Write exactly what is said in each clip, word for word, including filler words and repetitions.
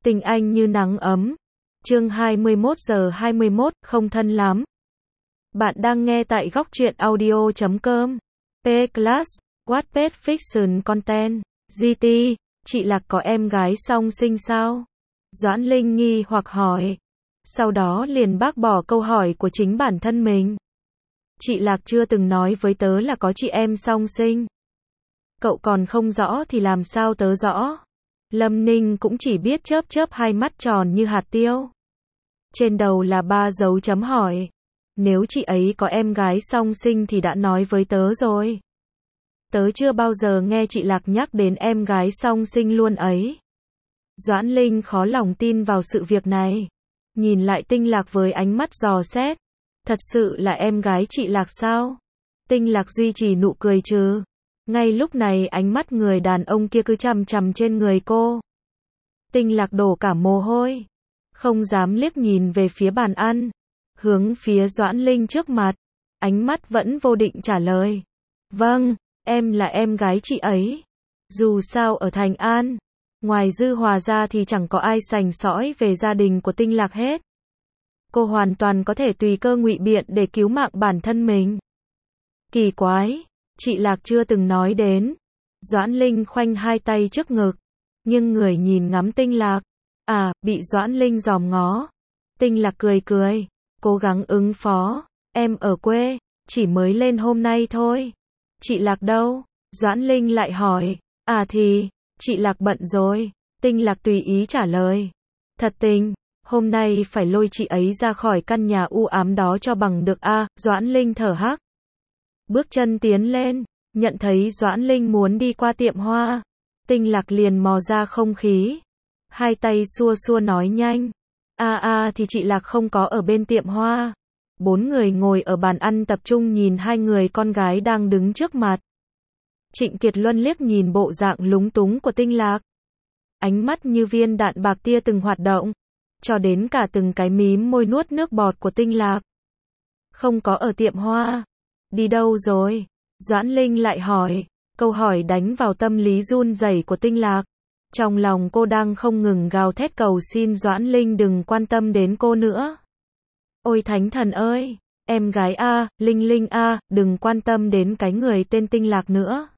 Tình anh như nắng ấm. Chương hai mươi mốt giờ hai mươi mốt, không thân lắm. Bạn đang nghe tại góc truyện audio chấm com. P-Class, Wattpad Fiction Content. giê tê, chị Lạc có em gái song sinh sao? Doãn Linh nghi hoặc hỏi. Sau đó liền bác bỏ câu hỏi của chính bản thân mình. Chị Lạc chưa từng nói với tớ là có chị em song sinh. Cậu còn không rõ thì làm sao tớ rõ? Lâm Ninh cũng chỉ biết chớp chớp hai mắt tròn như hạt tiêu. Trên đầu là ba dấu chấm hỏi. Nếu chị ấy có em gái song sinh thì đã nói với tớ rồi. Tớ chưa bao giờ nghe chị Lạc nhắc đến em gái song sinh luôn ấy. Doãn Linh khó lòng tin vào sự việc này. Nhìn lại Tinh Lạc với ánh mắt dò xét. Thật sự là em gái chị Lạc sao? Tinh Lạc duy trì nụ cười trừ. Ngay lúc này ánh mắt người đàn ông kia cứ chằm chằm trên người cô. Tinh Lạc đổ cả mồ hôi. Không dám liếc nhìn về phía bàn ăn. Hướng phía Doãn Linh trước mặt. Ánh mắt vẫn vô định trả lời. Vâng, em là em gái chị ấy. Dù sao ở Thành An, ngoài Dư Hòa ra thì chẳng có ai sành sỏi về gia đình của Tinh Lạc hết. Cô hoàn toàn có thể tùy cơ ngụy biện để cứu mạng bản thân mình. Kỳ quái, chị Lạc chưa từng nói đến. Doãn Linh khoanh hai tay trước ngực, nhưng người nhìn ngắm Tinh Lạc. À, bị Doãn Linh dòm ngó. Tinh Lạc cười cười, cố gắng ứng phó. Em ở quê, chỉ mới lên hôm nay thôi. Chị Lạc đâu? Doãn Linh lại hỏi. À thì, chị Lạc bận rồi. Tinh Lạc tùy ý trả lời. Thật tình, hôm nay phải lôi chị ấy ra khỏi căn nhà u ám đó cho bằng được a. À, Doãn Linh thở hắc. Bước chân tiến lên, nhận thấy Doãn Linh muốn đi qua tiệm hoa. Tinh Lạc liền mò ra không khí. Hai tay xua xua nói nhanh. A à, a à, thì chị Lạc không có ở bên tiệm hoa. Bốn người ngồi ở bàn ăn tập trung nhìn hai người con gái đang đứng trước mặt. Trịnh Kiệt Luân liếc nhìn bộ dạng lúng túng của Tinh Lạc. Ánh mắt như viên đạn bạc tia từng hoạt động. Cho đến cả từng cái mím môi nuốt nước bọt của Tinh Lạc. Không có ở tiệm hoa. Đi đâu rồi? Doãn Linh lại hỏi. Câu hỏi đánh vào tâm lý run rẩy của Tinh Lạc. Trong lòng cô đang không ngừng gào thét cầu xin Doãn Linh đừng quan tâm đến cô nữa. Ôi thánh thần ơi, em gái a, Linh Linh a, đừng quan tâm đến cái người tên Tinh Lạc nữa.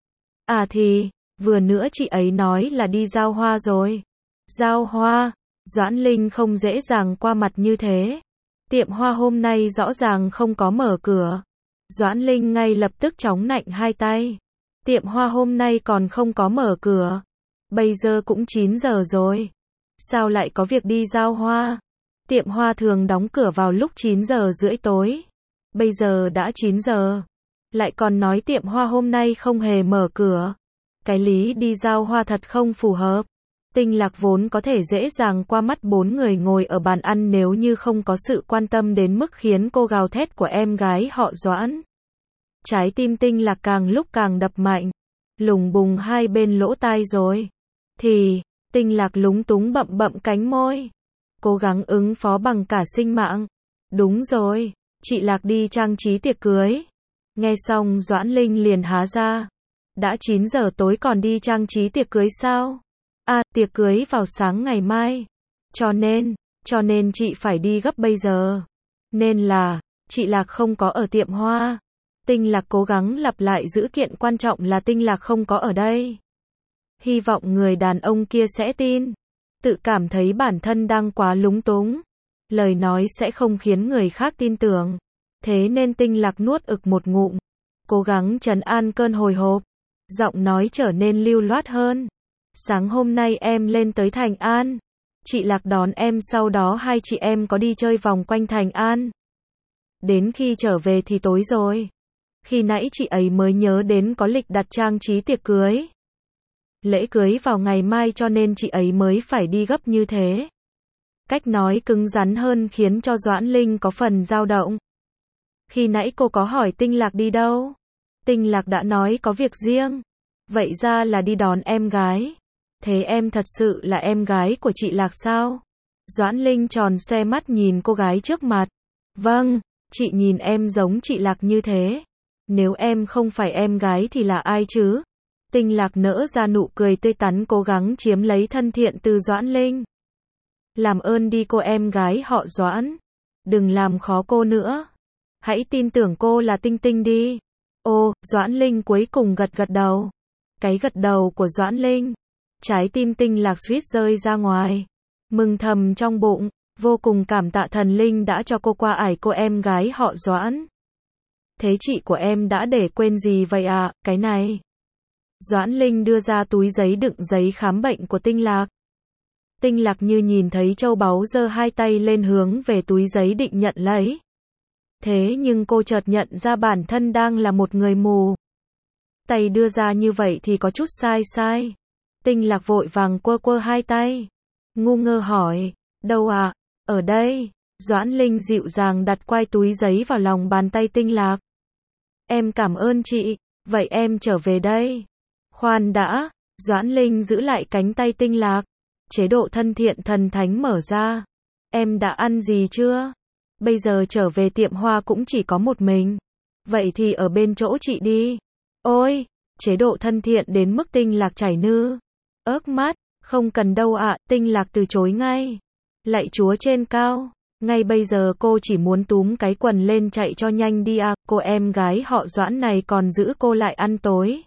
À thì, vừa nữa chị ấy nói là đi giao hoa rồi. Giao hoa? Doãn Linh không dễ dàng qua mặt như thế. Tiệm hoa hôm nay rõ ràng không có mở cửa. Doãn Linh ngay lập tức chống nạnh hai tay. Tiệm hoa hôm nay còn không có mở cửa. Bây giờ cũng chín giờ rồi. Sao lại có việc đi giao hoa? Tiệm hoa thường đóng cửa vào lúc chín giờ rưỡi tối. Bây giờ đã chín giờ. Lại còn nói tiệm hoa hôm nay không hề mở cửa. Cái lý đi giao hoa thật không phù hợp. Tinh Lạc vốn có thể dễ dàng qua mắt bốn người ngồi ở bàn ăn nếu như không có sự quan tâm đến mức khiến cô gào thét của em gái họ Doãn. Trái tim Tinh Lạc càng lúc càng đập mạnh. Lùng bùng hai bên lỗ tai rồi. Thì, Tinh Lạc lúng túng bậm bậm cánh môi. Cố gắng ứng phó bằng cả sinh mạng. Đúng rồi, chị Lạc đi trang trí tiệc cưới. Nghe xong Doãn Linh liền há ra. Đã chín giờ tối còn đi trang trí tiệc cưới sao? À, tiệc cưới vào sáng ngày mai. Cho nên, cho nên chị phải đi gấp bây giờ. Nên là, chị Lạc không có ở tiệm hoa. Tinh Lạc cố gắng lặp lại dữ kiện quan trọng là Tinh Lạc không có ở đây. Hy vọng người đàn ông kia sẽ tin. Tự cảm thấy bản thân đang quá lúng túng. Lời nói sẽ không khiến người khác tin tưởng. Thế nên Tinh Lạc nuốt ực một ngụm. Cố gắng trấn an cơn hồi hộp. Giọng nói trở nên lưu loát hơn. Sáng hôm nay em lên tới Thành An. Chị Lạc đón em, sau đó hai chị em có đi chơi vòng quanh Thành An. Đến khi trở về thì tối rồi. Khi nãy chị ấy mới nhớ đến có lịch đặt trang trí tiệc cưới. Lễ cưới vào ngày mai cho nên chị ấy mới phải đi gấp như thế. Cách nói cứng rắn hơn khiến cho Doãn Linh có phần dao động. Khi nãy cô có hỏi Tinh Lạc đi đâu? Tinh Lạc đã nói có việc riêng. Vậy ra là đi đón em gái. Thế em thật sự là em gái của chị Lạc sao? Doãn Linh tròn xoe mắt nhìn cô gái trước mặt. Vâng, chị nhìn em giống chị Lạc như thế. Nếu em không phải em gái thì là ai chứ? Tinh Lạc nỡ ra nụ cười tươi tắn cố gắng chiếm lấy thân thiện từ Doãn Linh. Làm ơn đi cô em gái họ Doãn. Đừng làm khó cô nữa. Hãy tin tưởng cô là Tinh Tinh đi. Ô, Doãn Linh cuối cùng gật gật đầu. Cái gật đầu của Doãn Linh. Trái tim Tinh Lạc suýt rơi ra ngoài. Mừng thầm trong bụng. Vô cùng cảm tạ thần linh đã cho cô qua ải cô em gái họ Doãn. Thế chị của em đã để quên gì vậy ạ, à? Cái này. Doãn Linh đưa ra túi giấy đựng giấy khám bệnh của Tinh Lạc. Tinh Lạc như nhìn thấy châu báu giơ hai tay lên hướng về túi giấy định nhận lấy. Thế nhưng cô chợt nhận ra bản thân đang là một người mù. Tay đưa ra như vậy thì có chút sai sai. Tinh Lạc vội vàng quơ quơ hai tay. Ngu ngơ hỏi, đâu ạ? À? Ở đây. Doãn Linh dịu dàng đặt quai túi giấy vào lòng bàn tay Tinh Lạc. Em cảm ơn chị, vậy em trở về đây. Khoan đã, Doãn Linh giữ lại cánh tay Tinh Lạc. Chế độ thân thiện thần thánh mở ra. Em đã ăn gì chưa? Bây giờ trở về tiệm hoa cũng chỉ có một mình. Vậy thì ở bên chỗ chị đi. Ôi, chế độ thân thiện đến mức Tinh Lạc chảy nư. Ớt mắt, không cần đâu ạ, à, Tinh Lạc từ chối ngay. Lạy Chúa trên cao. Ngay bây giờ cô chỉ muốn túm cái quần lên chạy cho nhanh đi à, cô em gái họ Doãn này còn giữ cô lại ăn tối.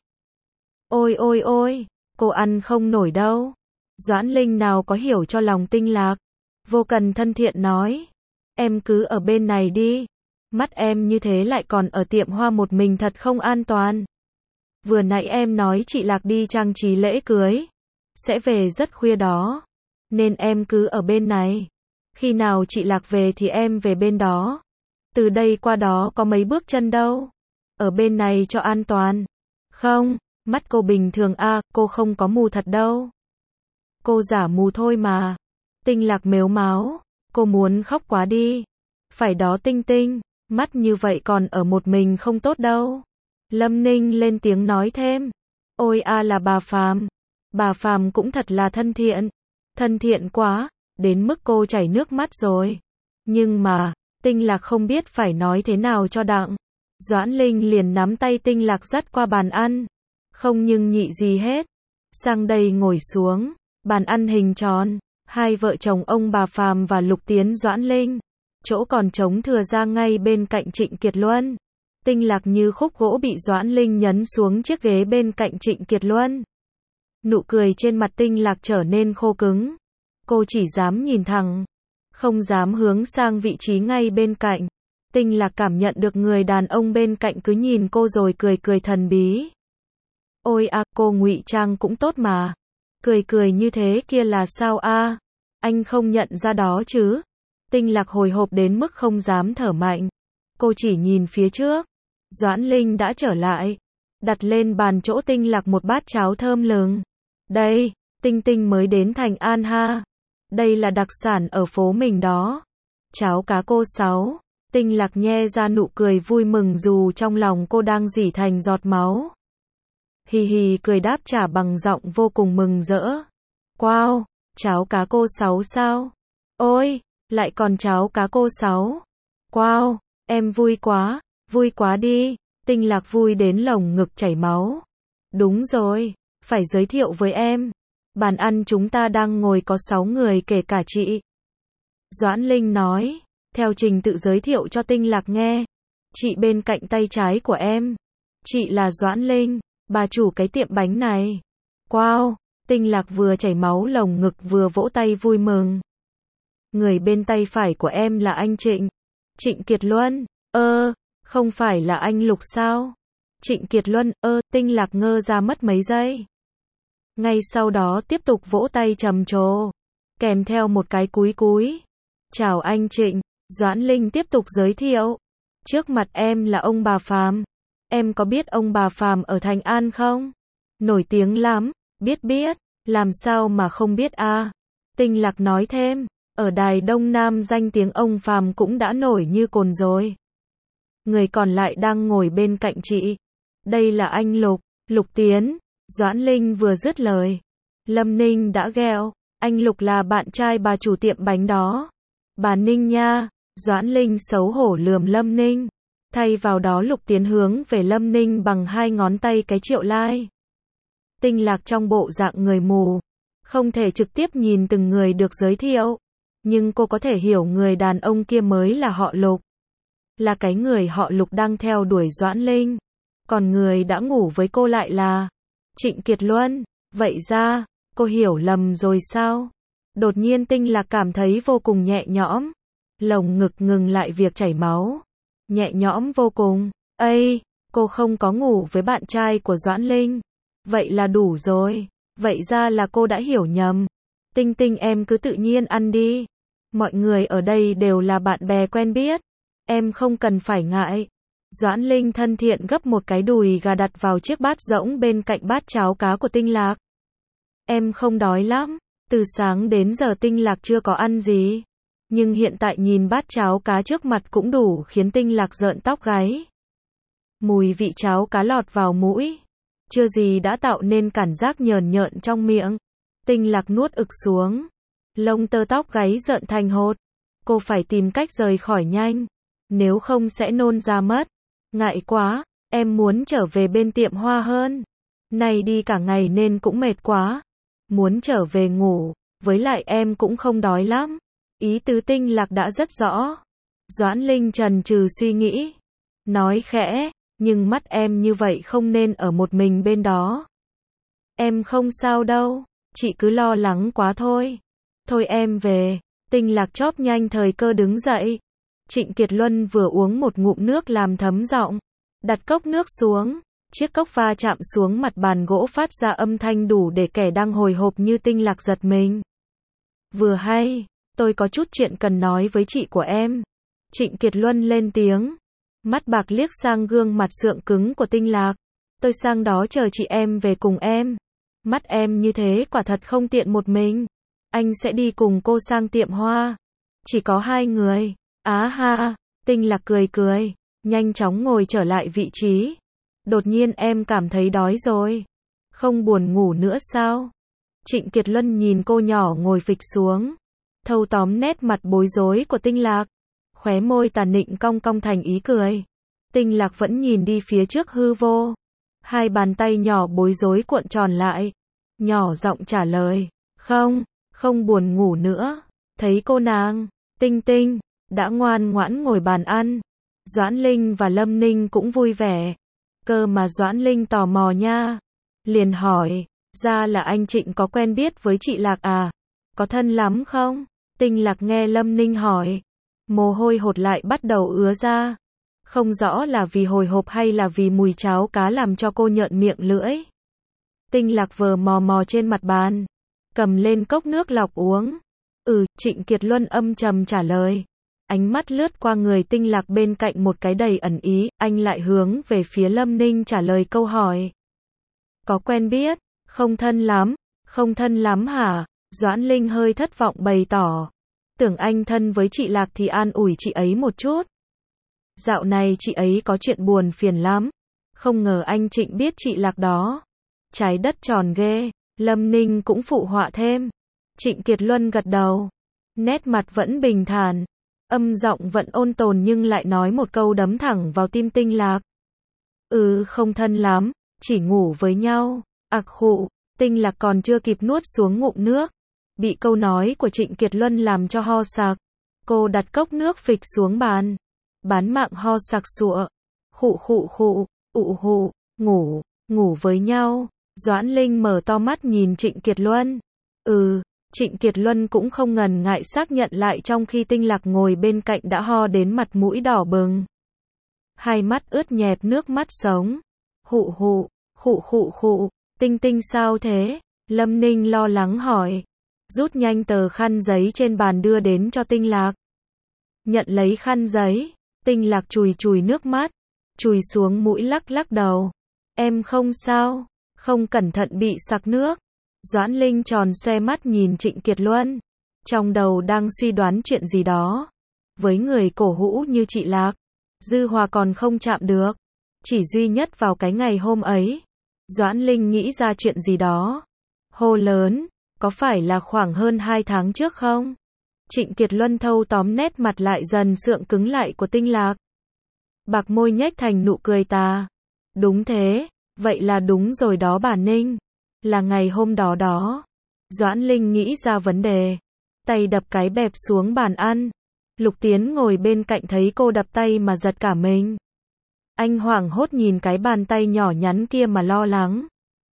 Ôi ôi ôi, cô ăn không nổi đâu. Doãn Linh nào có hiểu cho lòng Tinh Lạc. Vô cần thân thiện nói. Em cứ ở bên này đi. Mắt em như thế lại còn ở tiệm hoa một mình thật không an toàn. Vừa nãy em nói chị Lạc đi trang trí lễ cưới. Sẽ về rất khuya đó. Nên em cứ ở bên này. Khi nào chị Lạc về thì em về bên đó. Từ đây qua đó có mấy bước chân đâu. Ở bên này cho an toàn. Không, mắt cô bình thường à, cô không có mù thật đâu. Cô giả mù thôi mà. Tinh Lạc mếu máo. Cô muốn khóc quá đi. Phải đó Tinh Tinh, mắt như vậy còn ở một mình không tốt đâu. Lâm Ninh lên tiếng nói thêm. Ôi a à là bà Phàm. Bà Phàm cũng thật là thân thiện. Thân thiện quá, đến mức cô chảy nước mắt rồi. Nhưng mà, Tinh Lạc không biết phải nói thế nào cho đặng. Doãn Linh liền nắm tay Tinh Lạc dắt qua bàn ăn. Không nhưng nhị gì hết. Sang đây ngồi xuống. Bàn ăn hình tròn. Hai vợ chồng ông bà Phàm và Lục Tiến Doãn Linh. Chỗ còn trống thừa ra ngay bên cạnh Trịnh Kiệt Luân. Tinh Lạc như khúc gỗ bị Doãn Linh nhấn xuống chiếc ghế bên cạnh Trịnh Kiệt Luân. Nụ cười trên mặt Tinh Lạc trở nên khô cứng. Cô chỉ dám nhìn thẳng. Không dám hướng sang vị trí ngay bên cạnh. Tinh Lạc cảm nhận được người đàn ông bên cạnh cứ nhìn cô rồi cười cười thần bí. Ôi à, cô ngụy trang cũng tốt mà. Cười cười như thế kia là sao a? À? Anh không nhận ra đó chứ? Tinh Lạc hồi hộp đến mức không dám thở mạnh. Cô chỉ nhìn phía trước. Doãn Linh đã trở lại. Đặt lên bàn chỗ Tinh Lạc một bát cháo thơm lừng. Đây, Tinh Tinh mới đến Thành An ha. Đây là đặc sản ở phố mình đó. Cháo cá cô sáu. Tinh Lạc nhe ra nụ cười vui mừng dù trong lòng cô đang rỉ thành giọt máu. Hì hì cười đáp trả bằng giọng vô cùng mừng rỡ. Wow, cháo cá cô sáu sao? Ôi, lại còn cháo cá cô sáu. Wow, em vui quá, vui quá đi. Tinh Lạc vui đến lồng ngực chảy máu. Đúng rồi, phải giới thiệu với em. Bàn ăn chúng ta đang ngồi có sáu người kể cả chị. Doãn Linh nói, theo trình tự giới thiệu cho Tinh Lạc nghe. Chị bên cạnh tay trái của em. Chị là Doãn Linh, bà chủ cái tiệm bánh này. Wow, Tinh Lạc vừa chảy máu lồng ngực vừa vỗ tay vui mừng. Người bên tay phải của em là anh Trịnh. Trịnh Kiệt Luân, ơ, không phải là anh Lục sao? Trịnh Kiệt Luân, ơ, Tinh Lạc ngơ ra mất mấy giây. Ngay sau đó tiếp tục vỗ tay trầm trồ, kèm theo một cái cúi cúi. Chào anh Trịnh, Doãn Linh tiếp tục giới thiệu. Trước mặt em là ông bà Phàm. Em có biết ông bà Phàm ở Thành An không? Nổi tiếng lắm, biết biết, làm sao mà không biết a? À? Tinh Lạc nói thêm, ở Đài Đông Nam danh tiếng ông Phàm cũng đã nổi như cồn rồi. Người còn lại đang ngồi bên cạnh chị. Đây là anh Lục, Lục Tiến. Doãn Linh vừa dứt lời. Lâm Ninh đã ghẹo. Anh Lục là bạn trai bà chủ tiệm bánh đó. Bà Ninh nha. Doãn Linh xấu hổ lườm Lâm Ninh. Thay vào đó Lục Tiến hướng về Lâm Ninh bằng hai ngón tay cái triệu lai. Tinh Lạc trong bộ dạng người mù. Không thể trực tiếp nhìn từng người được giới thiệu. Nhưng cô có thể hiểu người đàn ông kia mới là họ Lục. Là cái người họ Lục đang theo đuổi Doãn Linh. Còn người đã ngủ với cô lại là Trịnh Kiệt Luân. Vậy ra, cô hiểu lầm rồi sao? Đột nhiên Tinh Lạc cảm thấy vô cùng nhẹ nhõm. Lồng ngực ngừng lại việc chảy máu. Nhẹ nhõm vô cùng. Ây, cô không có ngủ với bạn trai của Doãn Linh. Vậy là đủ rồi. Vậy ra là cô đã hiểu nhầm. Tinh Tinh em cứ tự nhiên ăn đi. Mọi người ở đây đều là bạn bè quen biết. Em không cần phải ngại. Doãn Linh thân thiện gấp một cái đùi gà đặt vào chiếc bát rỗng bên cạnh bát cháo cá của Tinh Lạc. Em không đói lắm. Từ sáng đến giờ Tinh Lạc chưa có ăn gì. Nhưng hiện tại nhìn bát cháo cá trước mặt cũng đủ khiến Tinh Lạc rợn tóc gáy. Mùi vị cháo cá lọt vào mũi. Chưa gì đã tạo nên cảm giác nhờn nhợn trong miệng. Tinh Lạc nuốt ực xuống. Lông tơ tóc gáy rợn thành hột. Cô phải tìm cách rời khỏi nhanh. Nếu không sẽ nôn ra mất. Ngại quá, em muốn trở về bên tiệm hoa hơn. Này đi cả ngày nên cũng mệt quá. Muốn trở về ngủ, với lại em cũng không đói lắm. Ý tứ Tinh Lạc đã rất rõ. Doãn Linh chần chừ suy nghĩ. Nói khẽ, nhưng mắt em như vậy không nên ở một mình bên đó. Em không sao đâu, chị cứ lo lắng quá thôi. Thôi em về. Tinh Lạc chóp nhanh thời cơ đứng dậy. Trịnh Kiệt Luân vừa uống một ngụm nước làm thấm giọng. Đặt cốc nước xuống. Chiếc cốc va chạm xuống mặt bàn gỗ phát ra âm thanh đủ để kẻ đang hồi hộp như Tinh Lạc giật mình. Vừa hay, tôi có chút chuyện cần nói với chị của em. Trịnh Kiệt Luân lên tiếng. Mắt bạc liếc sang gương mặt sượng cứng của Tinh Lạc. Tôi sang đó chờ chị em về cùng em. Mắt em như thế quả thật không tiện một mình. Anh sẽ đi cùng cô sang tiệm hoa. Chỉ có hai người. Á ha, Tinh Lạc cười cười. Nhanh chóng ngồi trở lại vị trí. Đột nhiên em cảm thấy đói rồi. Không buồn ngủ nữa sao? Trịnh Kiệt Luân nhìn cô nhỏ ngồi phịch xuống. Thâu tóm nét mặt bối rối của Tinh Lạc. Khóe môi tàn nịnh cong cong thành ý cười. Tinh Lạc vẫn nhìn đi phía trước hư vô. Hai bàn tay nhỏ bối rối cuộn tròn lại. Nhỏ giọng trả lời. Không, không buồn ngủ nữa. Thấy cô nàng, Tinh Tinh, đã ngoan ngoãn ngồi bàn ăn. Doãn Linh và Lâm Ninh cũng vui vẻ. Cơ mà Doãn Linh tò mò nha. Liền hỏi, ra là anh Trịnh có quen biết với chị Lạc à? Có thân lắm không? Tinh Lạc nghe Lâm Ninh hỏi. Mồ hôi hột lại bắt đầu ứa ra. Không rõ là vì hồi hộp hay là vì mùi cháo cá làm cho cô nhợn miệng lưỡi. Tinh Lạc vờ mò mò trên mặt bàn. Cầm lên cốc nước lọc uống. Ừ, Trịnh Kiệt Luân âm trầm trả lời. Ánh mắt lướt qua người Tinh Lạc bên cạnh một cái đầy ẩn ý, anh lại hướng về phía Lâm Ninh trả lời câu hỏi. Có quen biết, không thân lắm, không thân lắm hả? Doãn Linh hơi thất vọng bày tỏ. Tưởng anh thân với chị Lạc thì an ủi chị ấy một chút. Dạo này chị ấy có chuyện buồn phiền lắm. Không ngờ anh Trịnh biết chị Lạc đó. Trái đất tròn ghê, Lâm Ninh cũng phụ họa thêm. Trịnh Kiệt Luân gật đầu. Nét mặt vẫn bình thản. Âm giọng vẫn ôn tồn nhưng lại nói một câu đấm thẳng vào tim Tinh Lạc. Ừ, không thân lắm, chỉ ngủ với nhau. Ặc khụ, Tinh Lạc còn chưa kịp nuốt xuống ngụm nước. Bị câu nói của Trịnh Kiệt Luân làm cho ho sặc. Cô đặt cốc nước phịch xuống bàn. Bán mạng ho sặc sụa. Khụ khụ khụ, ụ hụ, ngủ, ngủ với nhau. Doãn Linh mở to mắt nhìn Trịnh Kiệt Luân. Ừ, Trịnh Kiệt Luân cũng không ngần ngại xác nhận lại trong khi Tinh Lạc ngồi bên cạnh đã ho đến mặt mũi đỏ bừng. Hai mắt ướt nhẹp nước mắt sống. Hụ hụ, khụ khụ khụ, Tinh Tinh sao thế? Lâm Ninh lo lắng hỏi. Rút nhanh tờ khăn giấy trên bàn đưa đến cho Tinh Lạc. Nhận lấy khăn giấy, Tinh Lạc chùi chùi nước mắt, chùi xuống mũi lắc lắc đầu. Em không sao, không cẩn thận bị sặc nước. Doãn Linh tròn xoe mắt nhìn Trịnh Kiệt Luân. Trong đầu đang suy đoán chuyện gì đó. Với người cổ hũ như chị Lạc, Dư Hòa còn không chạm được. Chỉ duy nhất vào cái ngày hôm ấy, Doãn Linh nghĩ ra chuyện gì đó. Hô lớn, có phải là khoảng hơn hai tháng trước không? Trịnh Kiệt Luân thâu tóm nét mặt lại dần sượng cứng lại của Tinh Lạc. Bạc môi nhếch thành nụ cười tà. Đúng thế, vậy là đúng rồi đó bà Ninh. Là ngày hôm đó đó. Doãn Linh nghĩ ra vấn đề. tay đập cái bẹp xuống bàn ăn. Lục Tiến ngồi bên cạnh thấy cô đập tay mà giật cả mình. Anh hoảng hốt nhìn cái bàn tay nhỏ nhắn kia mà lo lắng.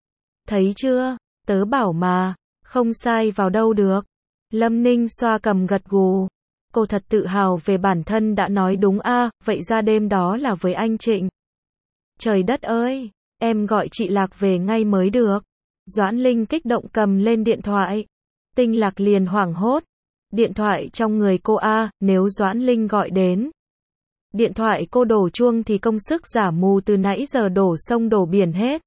Thấy chưa, tớ bảo mà, không sai vào đâu được. Lâm Ninh xoa cầm gật gù. Cô thật tự hào về bản thân đã nói đúng a, à, vậy ra đêm đó là với anh Trịnh. Trời đất ơi, em gọi chị Lạc về ngay mới được. Doãn Linh kích động cầm lên điện thoại. Tinh Lạc liền hoảng hốt. Điện thoại trong người cô a, à, nếu Doãn Linh gọi đến. Điện thoại cô đổ chuông thì công sức giả mù từ nãy giờ đổ sông đổ biển hết.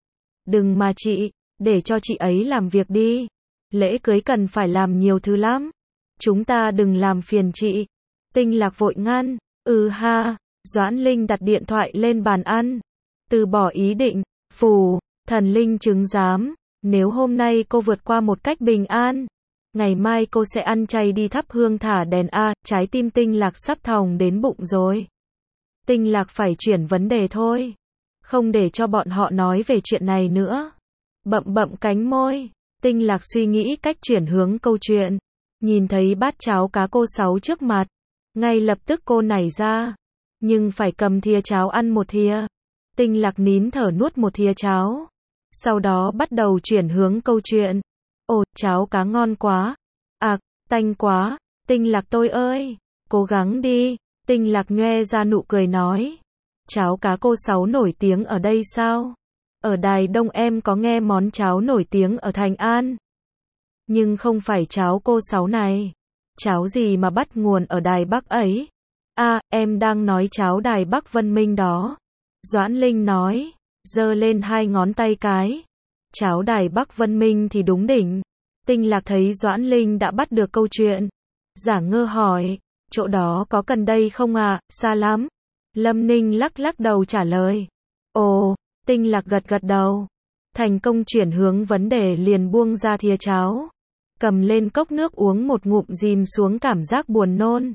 Đừng mà chị, để cho chị ấy làm việc đi. Lễ cưới cần phải làm nhiều thứ lắm. Chúng ta đừng làm phiền chị. Tinh Lạc vội ngăn. Ừ ha. Doãn Linh đặt điện thoại lên bàn ăn. Từ bỏ ý định. Phù, thần linh chứng giám. Nếu hôm nay cô vượt qua một cách bình an, ngày mai cô sẽ ăn chay đi thắp hương thả đèn a. Trái tim Tinh Lạc sắp thòng đến bụng rồi. Tinh Lạc phải chuyển vấn đề thôi. Không để cho bọn họ nói về chuyện này nữa. Bậm bậm cánh môi. Tinh Lạc suy nghĩ cách chuyển hướng câu chuyện. Nhìn thấy bát cháo cá cô Sáu trước mặt. Ngay lập tức cô nảy ra. Nhưng phải cầm thìa cháo ăn một thìa. Tinh Lạc nín thở nuốt một thìa cháo. Sau đó bắt đầu chuyển hướng câu chuyện. Ồ, cháo cá ngon quá. À, tanh quá. Tinh Lạc tôi ơi. Cố gắng đi. Tinh Lạc nhoe ra nụ cười nói. Cháo cá cô Sáu nổi tiếng ở đây sao? Ở Đài Đông em có nghe món cháo nổi tiếng ở Thành An. Nhưng không phải cháo cô Sáu này. Cháo gì mà bắt nguồn ở Đài Bắc ấy? À, em đang nói cháo Đài Bắc Vân Minh đó. Doãn Linh nói, giơ lên hai ngón tay cái. Cháo Đài Bắc Vân Minh thì đúng đỉnh. Tinh Lạc thấy Doãn Linh đã bắt được câu chuyện. Giả ngơ hỏi, chỗ đó có cần đây không à, xa lắm. Lâm Ninh lắc lắc đầu trả lời. Ồ, Tinh Lạc gật gật đầu. Thành công chuyển hướng vấn đề liền buông ra thìa cháo. Cầm lên cốc nước uống một ngụm dìm xuống cảm giác buồn nôn.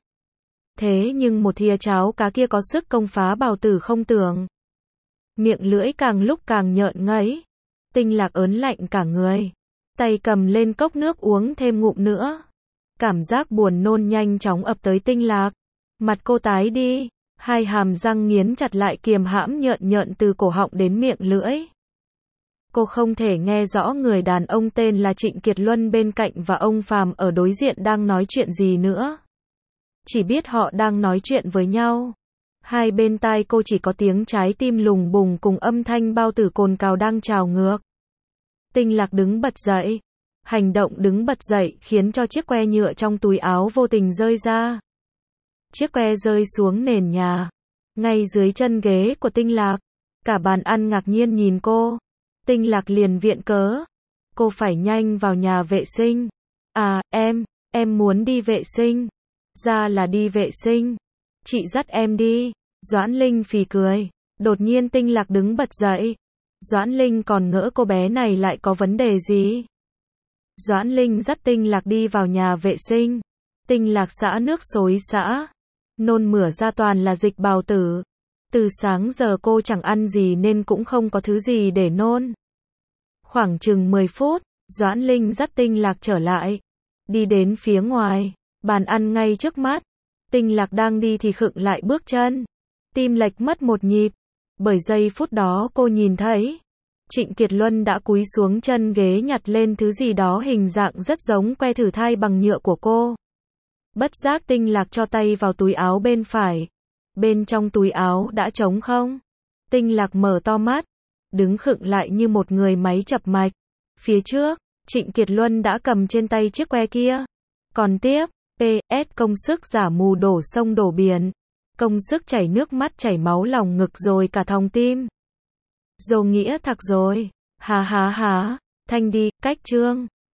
Thế nhưng một thìa cháo cá kia có sức công phá bào tử không tưởng. Miệng lưỡi càng lúc càng nhợn ngấy. Tinh Lạc ớn lạnh cả người. Tay cầm lên cốc nước uống thêm ngụm nữa. Cảm giác buồn nôn nhanh chóng ập tới Tinh Lạc. Mặt cô tái đi. Hai hàm răng nghiến chặt lại kiềm hãm nhợn nhợn từ cổ họng đến miệng lưỡi. Cô không thể nghe rõ người đàn ông tên là Trịnh Kiệt Luân bên cạnh và ông Phàm ở đối diện đang nói chuyện gì nữa. Chỉ biết họ đang nói chuyện với nhau. Hai bên tai cô chỉ có tiếng trái tim lùng bùng cùng âm thanh bao tử cồn cào đang trào ngược. Tinh Lạc đứng bật dậy. Hành động đứng bật dậy khiến cho chiếc que nhựa trong túi áo vô tình rơi ra. Chiếc que rơi xuống nền nhà. Ngay dưới chân ghế của Tinh Lạc. Cả bàn ăn ngạc nhiên nhìn cô. Tinh Lạc liền viện cớ. Cô phải nhanh vào nhà vệ sinh. À, em, em muốn đi vệ sinh. Ra là đi vệ sinh. Chị dắt em đi. Doãn Linh phì cười. Đột nhiên Tinh Lạc đứng bật dậy. Doãn Linh còn ngỡ cô bé này lại có vấn đề gì. Doãn Linh dắt Tinh Lạc đi vào nhà vệ sinh. Tinh Lạc xả nước xối xả. Nôn mửa ra toàn là dịch bào tử. Từ sáng giờ cô chẳng ăn gì nên cũng không có thứ gì để nôn. Khoảng chừng mười phút, Doãn Linh dắt Tinh Lạc trở lại. Đi đến phía ngoài, bàn ăn ngay trước mắt. Tinh Lạc đang đi thì khựng lại bước chân. Tim lệch mất một nhịp. Bởi giây phút đó cô nhìn thấy Trịnh Kiệt Luân đã cúi xuống chân ghế nhặt lên thứ gì đó hình dạng rất giống que thử thai bằng nhựa của cô. Bất giác Tinh Lạc cho tay vào túi áo bên phải. Bên trong túi áo đã trống không. Tinh Lạc mở to mắt. Đứng khựng lại như một người máy chập mạch. Phía trước, Trịnh Kiệt Luân đã cầm trên tay chiếc que kia. Còn tiếp, pê ét công sức giả mù đổ sông đổ biển. Công sức chảy nước mắt chảy máu lòng ngực rồi cả thòng tim. Dồ nghĩa thật rồi. Hà hà hà. Thanh đi, cách chương.